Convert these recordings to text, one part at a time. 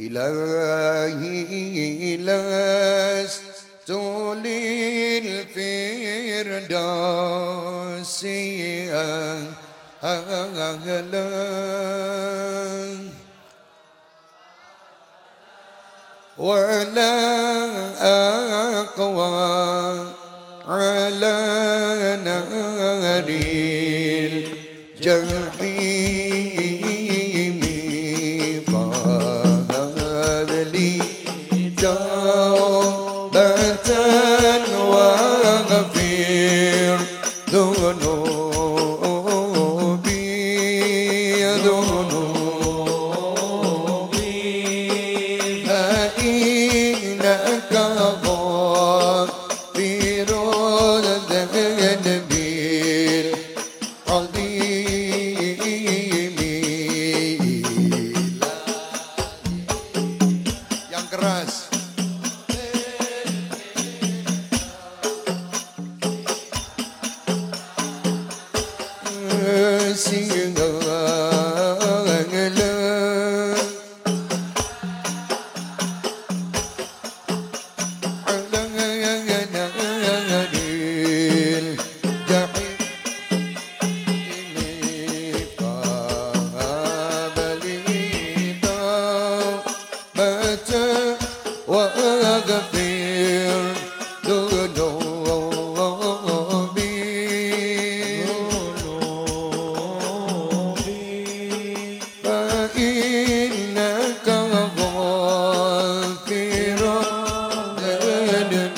إلهي لست للفردوس أهلا ولا أقوى على نار الجحيم فهب لي توبة واغفر ذنوبي فإنك غافر الذنب العظيم. Yang keras. وأغفر ذنوبي فإنك غافر الذنب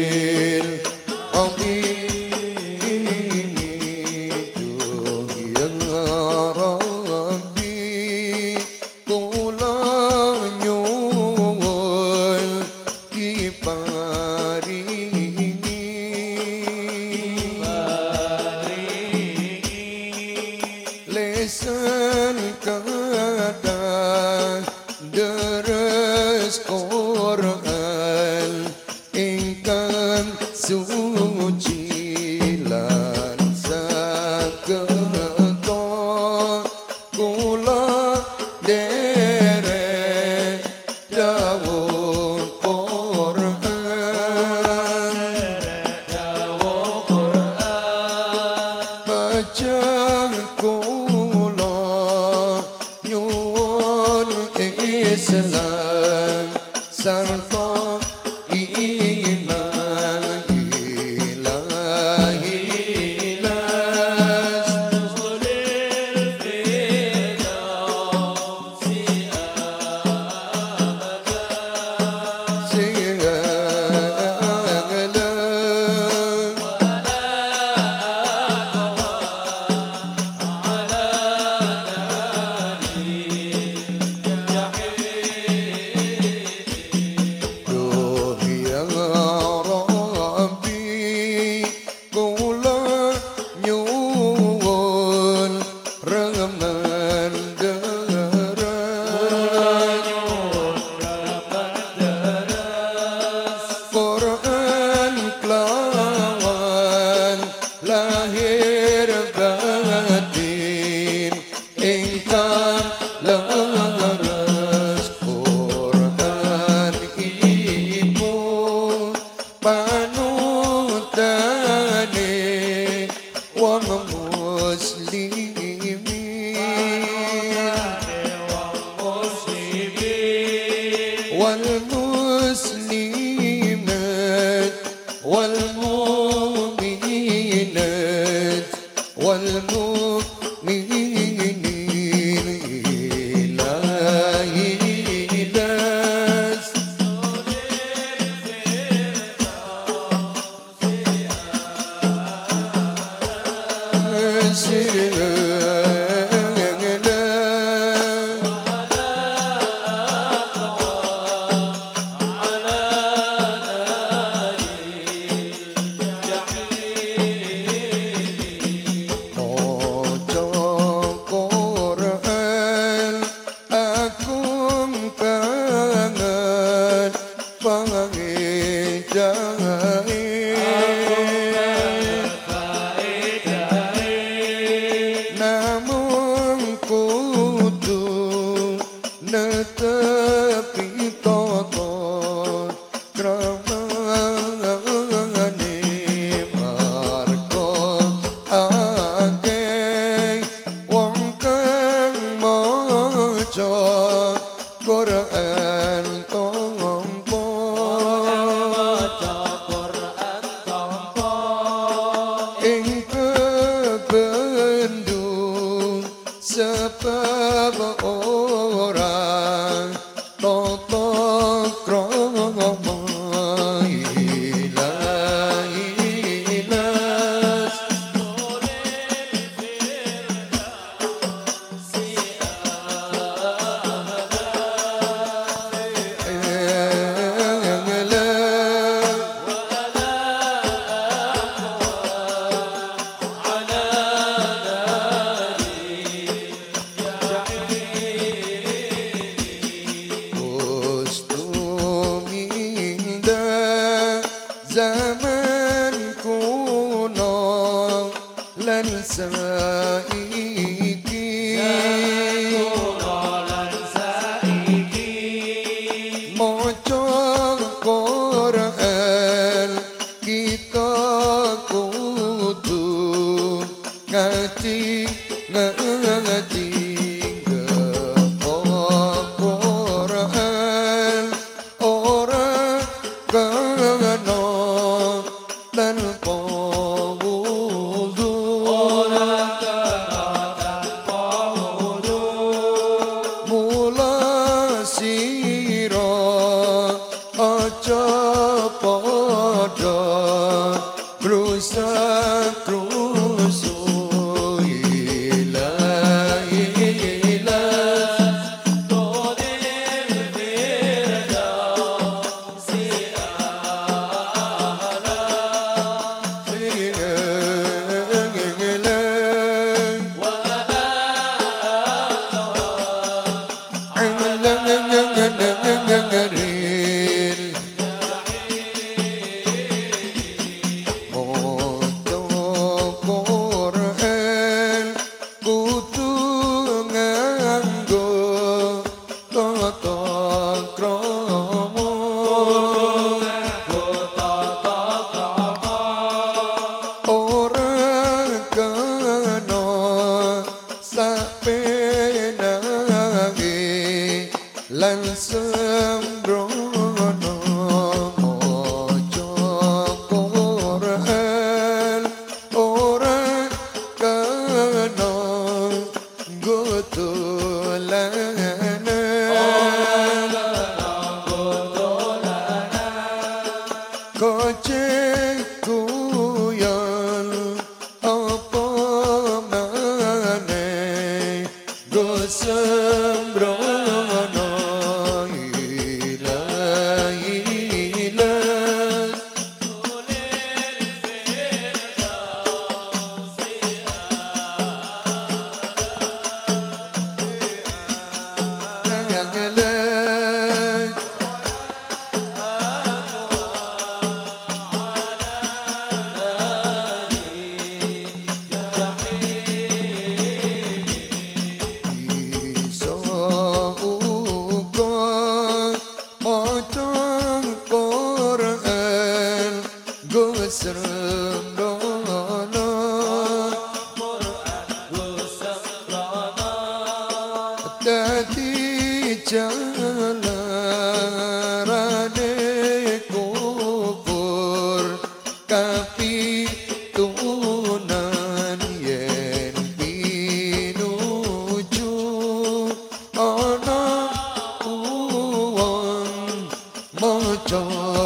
العظيم. يا ربي kula nyuwun diparingi lesan kata deres Quran ingkang suci lan saged kula derek dawuh Quran baca kula nyuwun Islam sarta iman ilahi lahir batin ingkang leres Quran ibu panutane wong muslimin wal muslimat wal mu'minat wal mu'minin ilahi maca padha rusak rusuh ilah lan sembrono maca Quran ora kena gotolanan kocek kuyon apa maneh go sembrono dadi jalarane kubur kapitunan yen pinuju ana uwong maca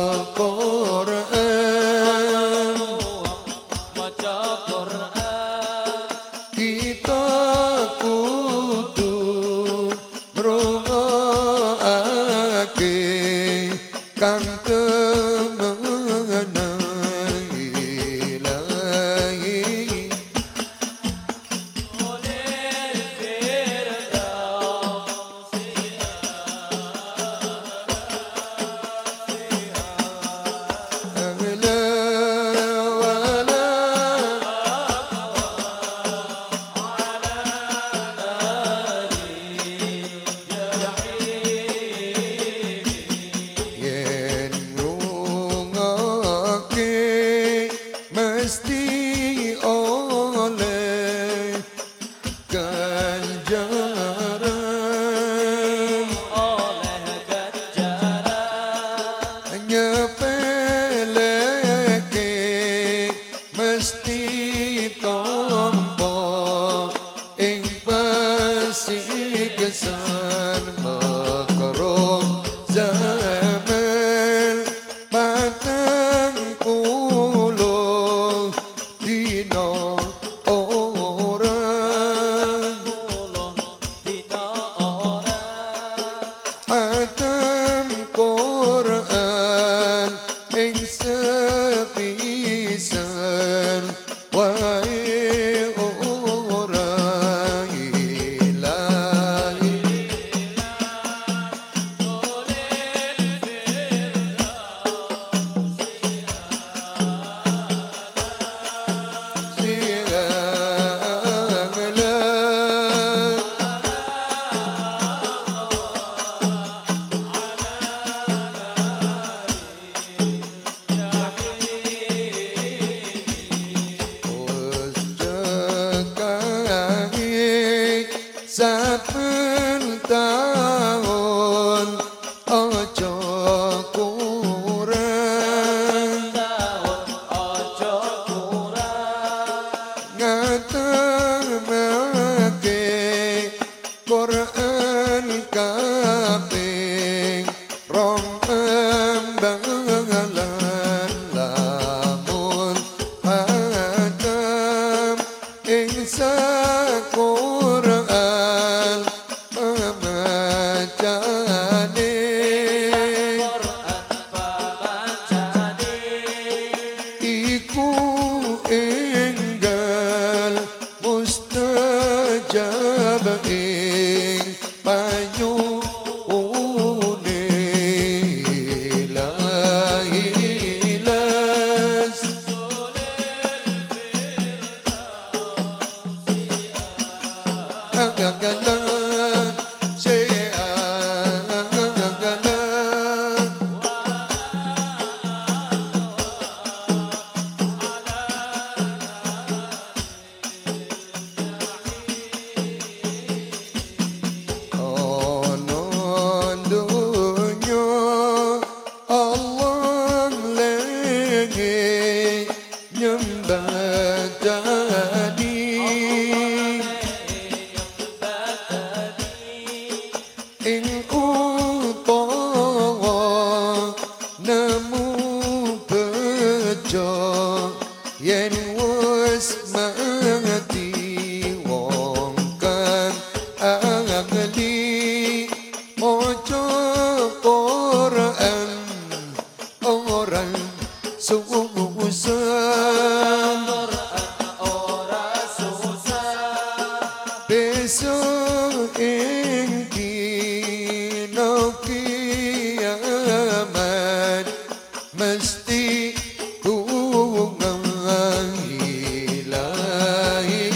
kita kudu ngrungokake kang temenan ilahi mesti oleh ganjaran nyepeleke mesti tampa ing pasigesen makarom zaman patang puluh dino orang hatam Quran ing sepisan wae ora ilahi saben taun aja kurang ngatemake Quran kaping rong embang kiamat mesti tungang ilahi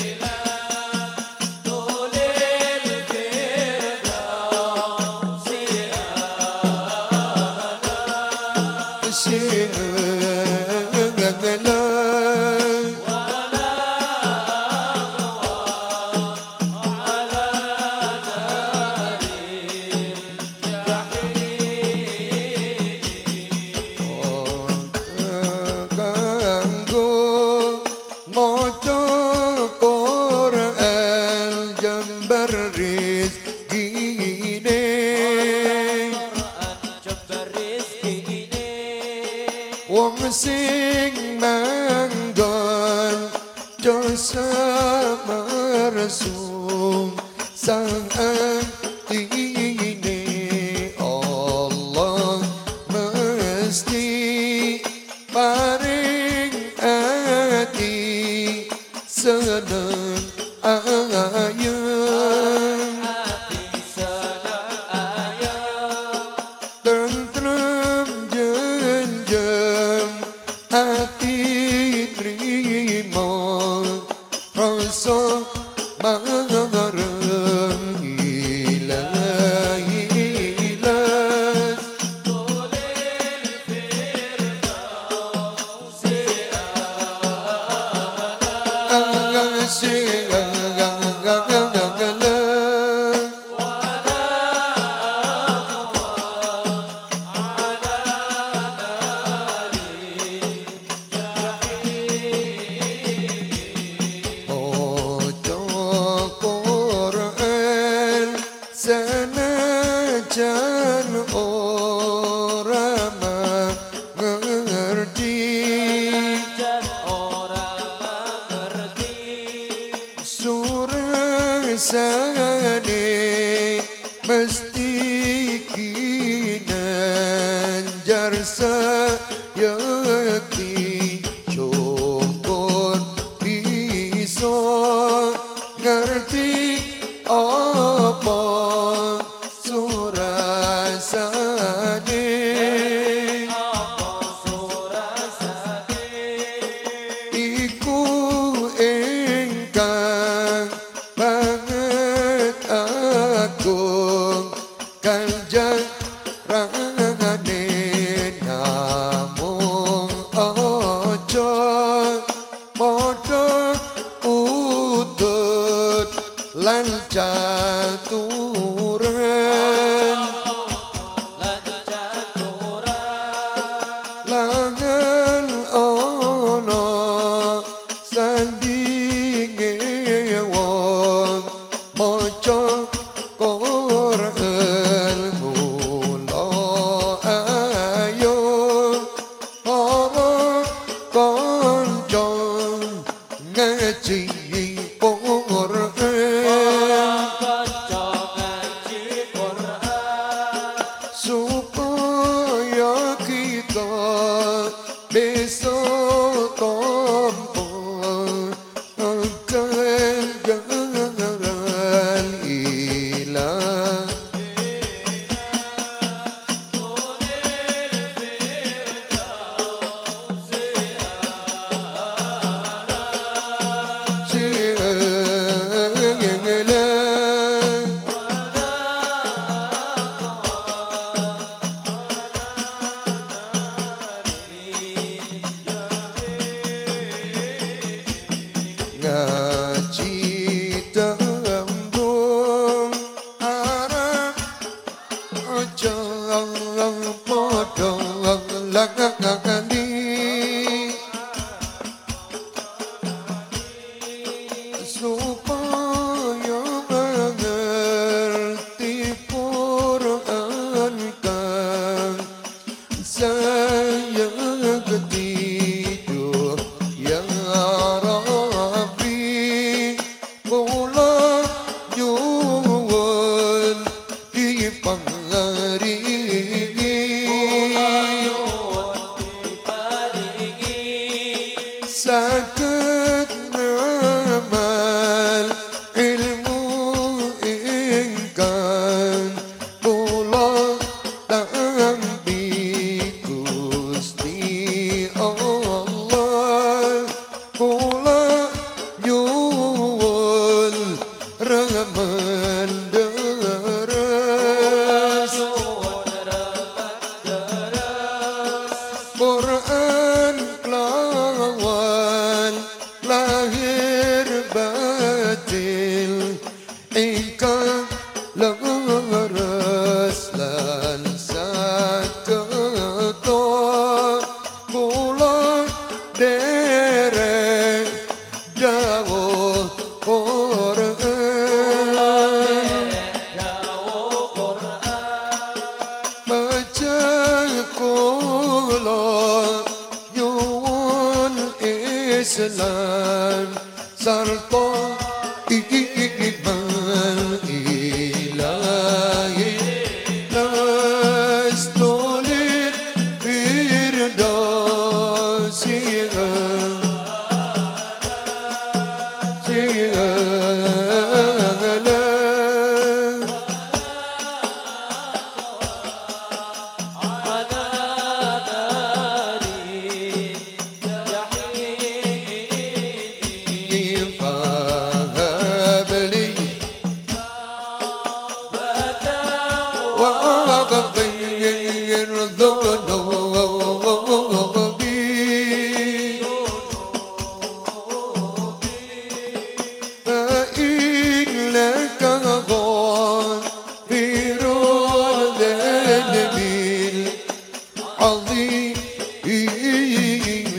wong sing manggon dosa meresung sang antine Allah mesti paring ati seneng ayem tentrem jenjem hati terima rasa bareng ilahi ilas senajan ora mengerti surasane mesti kinanjar sayakti cukup bisa ngerti apa surasane iku ingkang banget agung kanjarane namung aja padha utut lan caturan langan ana sandinge wong maca Quran mula ayo para kanca ngaji supaya kita bisa tampa ganjaran ilah ngaji tembung arep aja padha lakakani supaya mengerti Quran kang saya ketidur ya Rabbi kula nyuwun diparingi saged ngamal ilmu ingkang kula baca kula nyuwun Islam sarta iman ilahi nastulir firdausi وغير ذنوبي فإنك غافر الذنب العظيم